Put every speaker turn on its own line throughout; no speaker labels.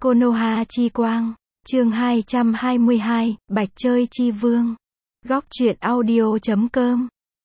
Konoha chi quang. Chương 222, Bạch chơi chi vương. Góc truyện audio.com.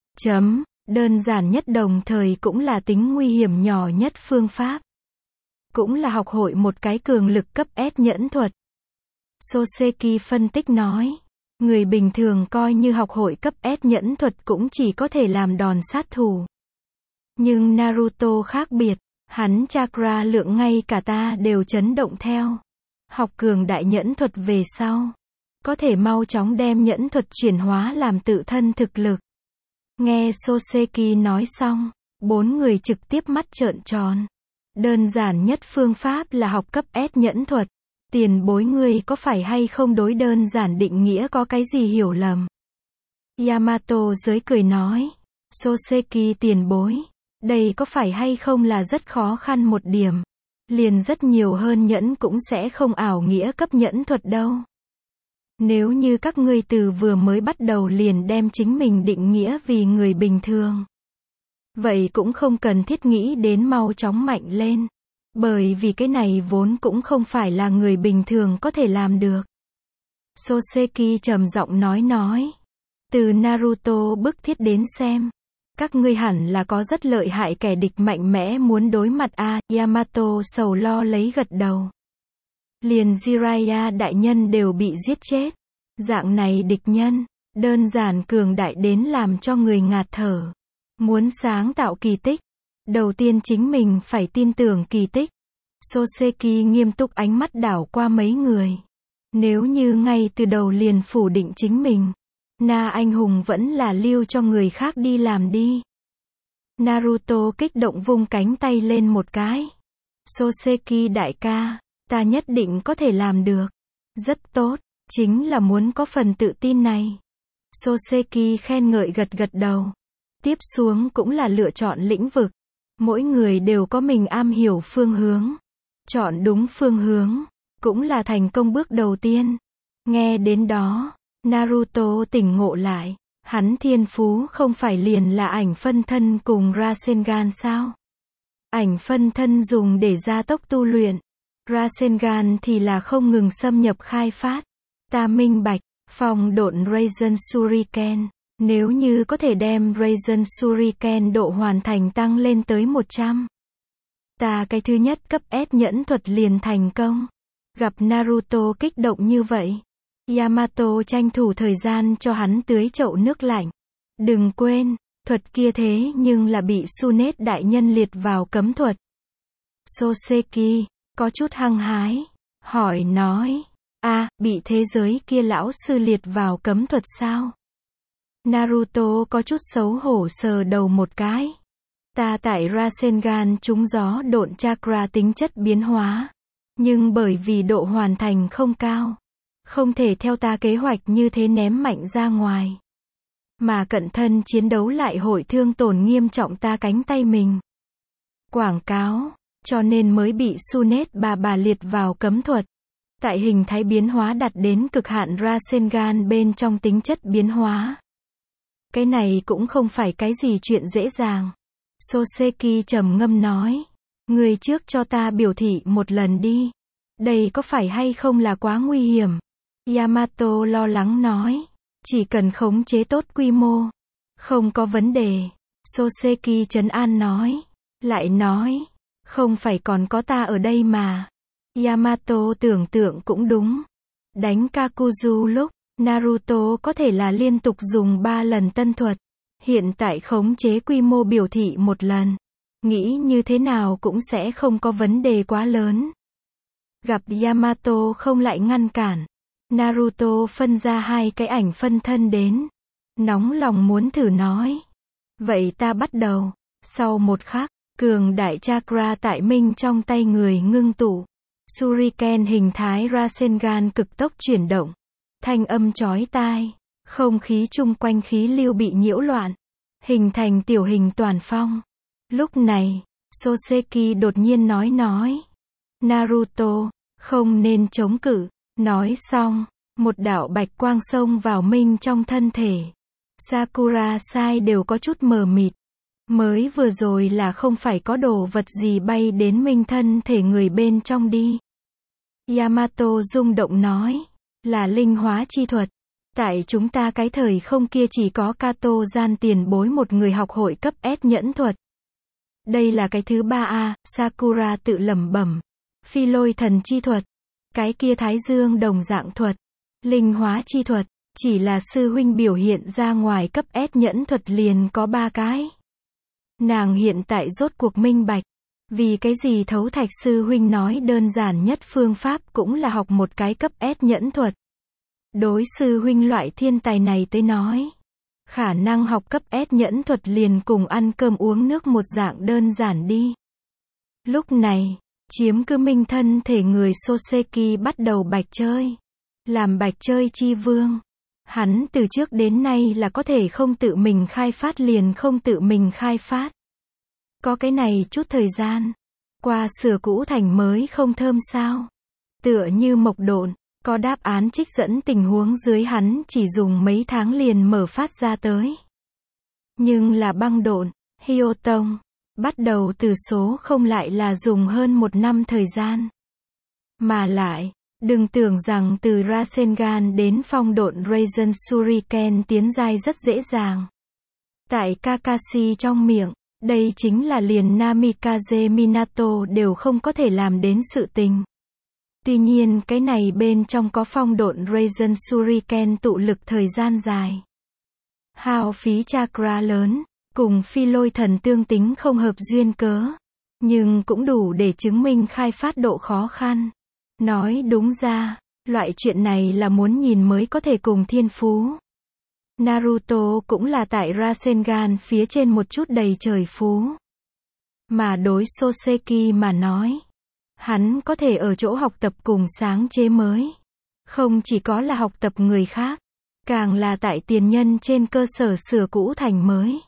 Đơn giản nhất đồng thời cũng là tính nguy hiểm nhỏ nhất phương pháp. Cũng là học hội một cái cường lực cấp S nhẫn thuật. Soseki phân tích nói. Người bình thường coi như học hội cấp S nhẫn thuật cũng chỉ có thể làm đòn sát thủ. Nhưng Naruto khác biệt. Hắn chakra lượng ngay cả ta đều chấn động theo. Học cường đại nhẫn thuật về sau. Có thể mau chóng đem nhẫn thuật chuyển hóa làm tự thân thực lực. Nghe Soseki nói xong, bốn người trực tiếp mắt trợn tròn. Đơn giản nhất phương pháp là học cấp S nhẫn thuật. Tiền bối người có phải hay không đối đơn giản định nghĩa có cái gì hiểu lầm? Yamato giới cười nói. Soseki tiền bối. Đây có phải hay không là rất khó khăn một điểm. Liền rất nhiều hơn nhẫn cũng sẽ không ảo nghĩa cấp nhẫn thuật đâu. Nếu như các ngươi từ vừa mới bắt đầu liền đem chính mình định nghĩa vì người bình thường. Vậy cũng không cần thiết nghĩ đến mau chóng mạnh lên. Bởi vì cái này vốn cũng không phải là người bình thường có thể làm được. Soseki trầm giọng nói. Từ Naruto bức thiết đến xem. Các ngươi hẳn là có rất lợi hại kẻ địch mạnh mẽ muốn đối mặt a. Yamato sầu lo lấy gật đầu. Liền Jiraiya đại nhân đều bị giết chết. Dạng này địch nhân, đơn giản cường đại đến làm cho người ngạt thở. Muốn sáng tạo kỳ tích, đầu tiên chính mình phải tin tưởng kỳ tích. Soseki nghiêm túc ánh mắt đảo qua mấy người. Nếu như ngay từ đầu liền phủ định chính mình, Na anh hùng vẫn là lưu cho người khác đi làm đi. Naruto kích động vung cánh tay lên một cái. Soseki đại ca, ta nhất định có thể làm được. Rất tốt, chính là muốn có phần tự tin này. Soseki khen ngợi gật đầu. Tiếp xuống cũng là lựa chọn lĩnh vực. Mỗi người đều có mình am hiểu phương hướng. Chọn đúng phương hướng, cũng là thành công bước đầu tiên. Nghe đến đó, Naruto tỉnh ngộ lại. Hắn thiên phú không phải liền là ảnh phân thân cùng Rasengan sao? Ảnh phân thân dùng để gia tốc tu luyện. Rasengan thì là không ngừng xâm nhập khai phát. Ta minh bạch, phong độn Raisen Shuriken. Nếu như có thể đem Raisen Shuriken độ hoàn thành tăng lên tới 100. Ta cái thứ nhất cấp S nhẫn thuật liền thành công. Gặp Naruto kích động như vậy. Yamato tranh thủ thời gian cho hắn tưới chậu nước lạnh. Đừng quên, thuật kia thế nhưng là bị Tsunade đại nhân liệt vào cấm thuật. Soseki, có chút hăng hái, hỏi nói, bị thế giới kia lão sư liệt vào cấm thuật sao? Naruto có chút xấu hổ sờ đầu một cái. Ta tại Rasengan trúng gió độn chakra tính chất biến hóa. Nhưng bởi vì độ hoàn thành không cao. Không thể theo ta kế hoạch như thế ném mạnh ra ngoài. Mà cận thân chiến đấu lại hội thương tổn nghiêm trọng ta cánh tay mình. Quảng cáo, cho nên mới bị Tsunade bà liệt vào cấm thuật. Tại hình thái biến hóa đạt đến cực hạn Rasengan bên trong tính chất biến hóa. Cái này cũng không phải cái gì chuyện dễ dàng. Soseki trầm ngâm nói. Người trước cho ta biểu thị một lần đi. Đây có phải hay không là quá nguy hiểm? Yamato lo lắng nói. Chỉ cần khống chế tốt quy mô. Không có vấn đề. Soseki trấn an nói. Lại nói. Không phải còn có ta ở đây mà. Yamato tưởng tượng cũng đúng. Đánh Kakuzu lúc, Naruto có thể là liên tục dùng 3 lần tân thuật. Hiện tại khống chế quy mô biểu thị một lần. Nghĩ như thế nào cũng sẽ không có vấn đề quá lớn. Gặp Yamato không lại ngăn cản. Naruto phân ra 2 cái ảnh phân thân đến. Nóng lòng muốn thử nói. Vậy ta bắt đầu. Sau một khắc, cường đại chakra tại minh trong tay người ngưng tụ. Shuriken hình thái Rasengan cực tốc chuyển động. Thanh âm chói tai. Không khí chung quanh khí lưu bị nhiễu loạn. Hình thành tiểu hình toàn phong. Lúc này, Soseki đột nhiên nói. Naruto, không nên chống cự. Nói xong, một đạo bạch quang xông vào minh trong thân thể. Sakura Sai đều có chút mờ mịt. Mới vừa rồi là không phải có đồ vật gì bay đến minh thân thể người bên trong đi. Yamato rung động nói. Là linh hóa chi thuật. Tại chúng ta cái thời không kia chỉ có Kato gian tiền bối một người học hội cấp S nhẫn thuật. Đây là cái thứ ba a, Sakura tự lẩm bẩm. Phi lôi thần chi thuật. Cái kia thái dương đồng dạng thuật. Linh hóa chi thuật. Chỉ là sư huynh biểu hiện ra ngoài cấp S nhẫn thuật liền có 3 cái. Nàng hiện tại rốt cuộc minh bạch. Vì cái gì Thấu Thạch sư huynh nói đơn giản nhất phương pháp cũng là học một cái cấp S nhẫn thuật. Đối sư huynh loại thiên tài này tới nói. Khả năng học cấp S nhẫn thuật liền cùng ăn cơm uống nước một dạng đơn giản đi. Lúc này, chiếm cứ minh thân thể người Soseki bắt đầu bạch chơi. Làm bạch chơi chi vương. Hắn từ trước đến nay là có thể không tự mình khai phát liền không tự mình khai phát. Có cái này chút thời gian. Qua sửa cũ thành mới không thơm sao. Tựa như mộc độn. Có đáp án trích dẫn tình huống dưới hắn chỉ dùng mấy tháng liền mở phát ra tới. Nhưng là băng độn, Hyotong, bắt đầu từ số không lại là dùng hơn 1 năm thời gian. Mà lại, đừng tưởng rằng từ Rasengan đến phong độn Raisen Shuriken tiến giai rất dễ dàng. Tại Kakashi trong miệng, đây chính là liền Namikaze Minato đều không có thể làm đến sự tình. Tuy nhiên cái này bên trong có phong độn Raisen Shuriken tụ lực thời gian dài. Hao phí chakra lớn, cùng phi lôi thần tương tính không hợp duyên cớ. Nhưng cũng đủ để chứng minh khai phát độ khó khăn. Nói đúng ra, loại chuyện này là muốn nhìn mới có thể cùng thiên phú. Naruto cũng là tại Rasengan phía trên một chút đầy trời phú. Mà đối Soseki mà nói. Hắn có thể ở chỗ học tập cùng sáng chế mới. Không chỉ có là học tập người khác, càng là tại tiền nhân trên cơ sở sửa cũ thành mới.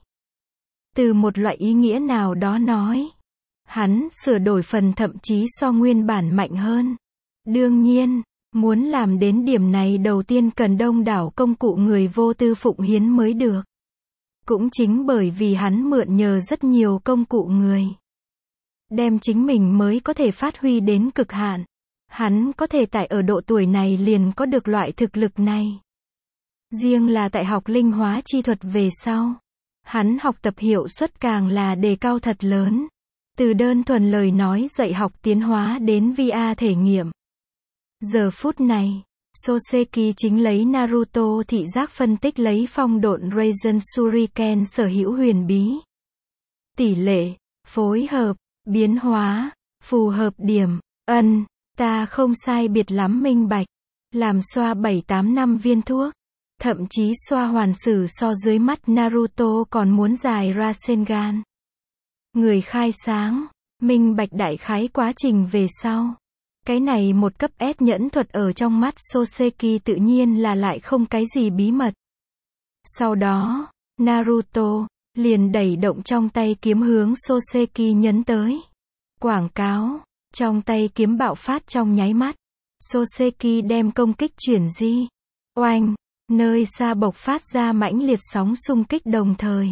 Từ một loại ý nghĩa nào đó nói, hắn sửa đổi phần thậm chí so nguyên bản mạnh hơn. Đương nhiên, muốn làm đến điểm này đầu tiên cần đông đảo công cụ người vô tư phụng hiến mới được. Cũng chính bởi vì hắn mượn nhờ rất nhiều công cụ người. Đem chính mình mới có thể phát huy đến cực hạn. Hắn có thể tại ở độ tuổi này liền có được loại thực lực này. Riêng là tại học linh hóa chi thuật về sau. Hắn học tập hiệu suất càng là đề cao thật lớn. Từ đơn thuần lời nói dạy học tiến hóa đến VR thể nghiệm. Giờ phút này, Soseki chính lấy Naruto thị giác phân tích lấy phong độn Raisen Shuriken sở hữu huyền bí. Tỷ lệ, phối hợp, biến hóa, phù hợp điểm, ta không sai biệt lắm minh bạch. Làm xoa 7-8 năm viên thuốc. Thậm chí xoa hoàn sử so dưới mắt Naruto còn muốn dài Rasengan. Người khai sáng, minh bạch đại khái quá trình về sau. Cái này một cấp S nhẫn thuật ở trong mắt Soseki tự nhiên là lại không cái gì bí mật. Sau đó, Naruto liền đẩy động trong tay kiếm hướng Soseki nhấn tới. Quảng cáo, trong tay kiếm bạo phát trong nháy mắt. Soseki đem công kích chuyển di. Oanh, nơi xa bộc phát ra mãnh liệt sóng xung kích đồng thời.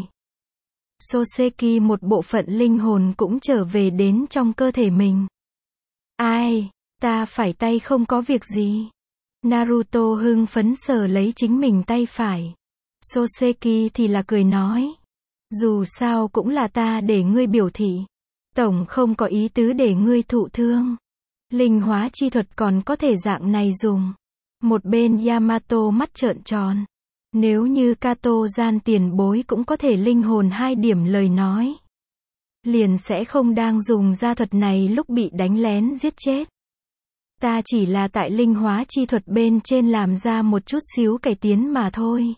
Soseki một bộ phận linh hồn cũng trở về đến trong cơ thể mình. Ai, ta phải tay không có việc gì. Naruto hưng phấn sờ lấy chính mình tay phải. Soseki thì là cười nói. Dù sao cũng là ta để ngươi biểu thị. Tổng không có ý tứ để ngươi thụ thương. Linh hóa chi thuật còn có thể dạng này dùng. Một bên Yamato mắt trợn tròn. Nếu như Kato gian tiền bối cũng có thể linh hồn 2 điểm lời nói. Liền sẽ không đang dùng gia thuật này lúc bị đánh lén giết chết. Ta chỉ là tại linh hóa chi thuật bên trên làm ra một chút xíu cải tiến mà thôi.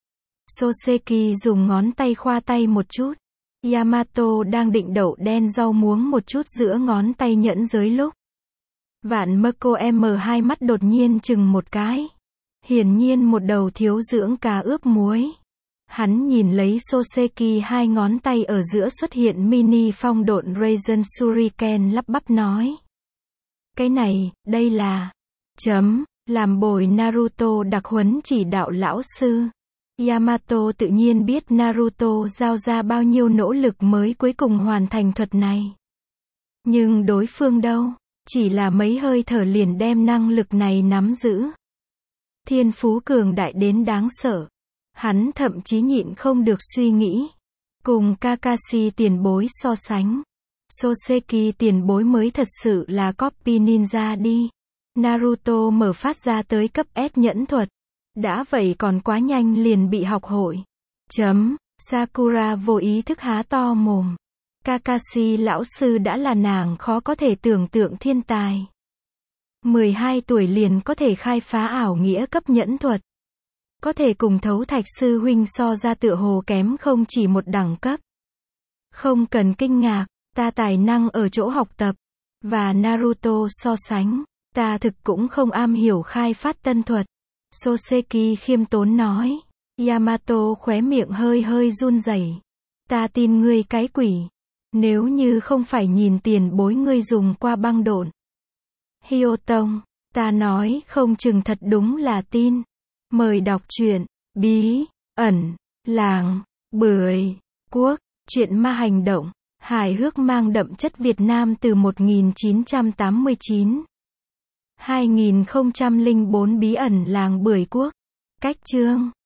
Soseki dùng ngón tay khoa tay một chút. Yamato đang định đậu đen rau muống một chút giữa ngón tay nhẫn giới lúc. Vạn Mako M2 mắt đột nhiên chừng một cái. Hiển nhiên một đầu thiếu dưỡng cá ướp muối. Hắn nhìn lấy Soseki 2 ngón tay ở giữa xuất hiện mini phong độn Raisen Shuriken lắp bắp nói. Cái này, đây là... làm bồi Naruto đặc huấn chỉ đạo lão sư. Yamato tự nhiên biết Naruto giao ra bao nhiêu nỗ lực mới cuối cùng hoàn thành thuật này. Nhưng đối phương đâu? chỉ là mấy hơi thở liền đem năng lực này nắm giữ. Thiên phú cường đại đến đáng sợ. Hắn thậm chí nhịn không được suy nghĩ. Cùng Kakashi tiền bối so sánh. Soseki tiền bối mới thật sự là copy ninja đi. Naruto mở phát ra tới cấp S nhẫn thuật. Đã vậy còn quá nhanh liền bị học hội. Sakura vô ý thức há to mồm. Kakashi lão sư đã là nàng khó có thể tưởng tượng thiên tài. 12 tuổi liền có thể khai phá ảo nghĩa cấp nhẫn thuật. Có thể cùng Thấu Thạch sư huynh so ra tựa hồ kém không chỉ một đẳng cấp. Không cần kinh ngạc, ta tài năng ở chỗ học tập. Và Naruto so sánh, ta thực cũng không am hiểu khai phát tân thuật. Soseki khiêm tốn nói. Yamato khóe miệng hơi hơi run rẩy. Ta tin ngươi cái quỷ. Nếu như không phải nhìn tiền bối ngươi dùng qua băng độn. Hyotong, ta nói không chừng thật đúng là tin. Mời đọc truyện, bí, ẩn, làng, bưởi, quốc, truyện ma hành động, hài hước mang đậm chất Việt Nam từ 1989. 2004 bí ẩn làng bưởi quốc. Cách chương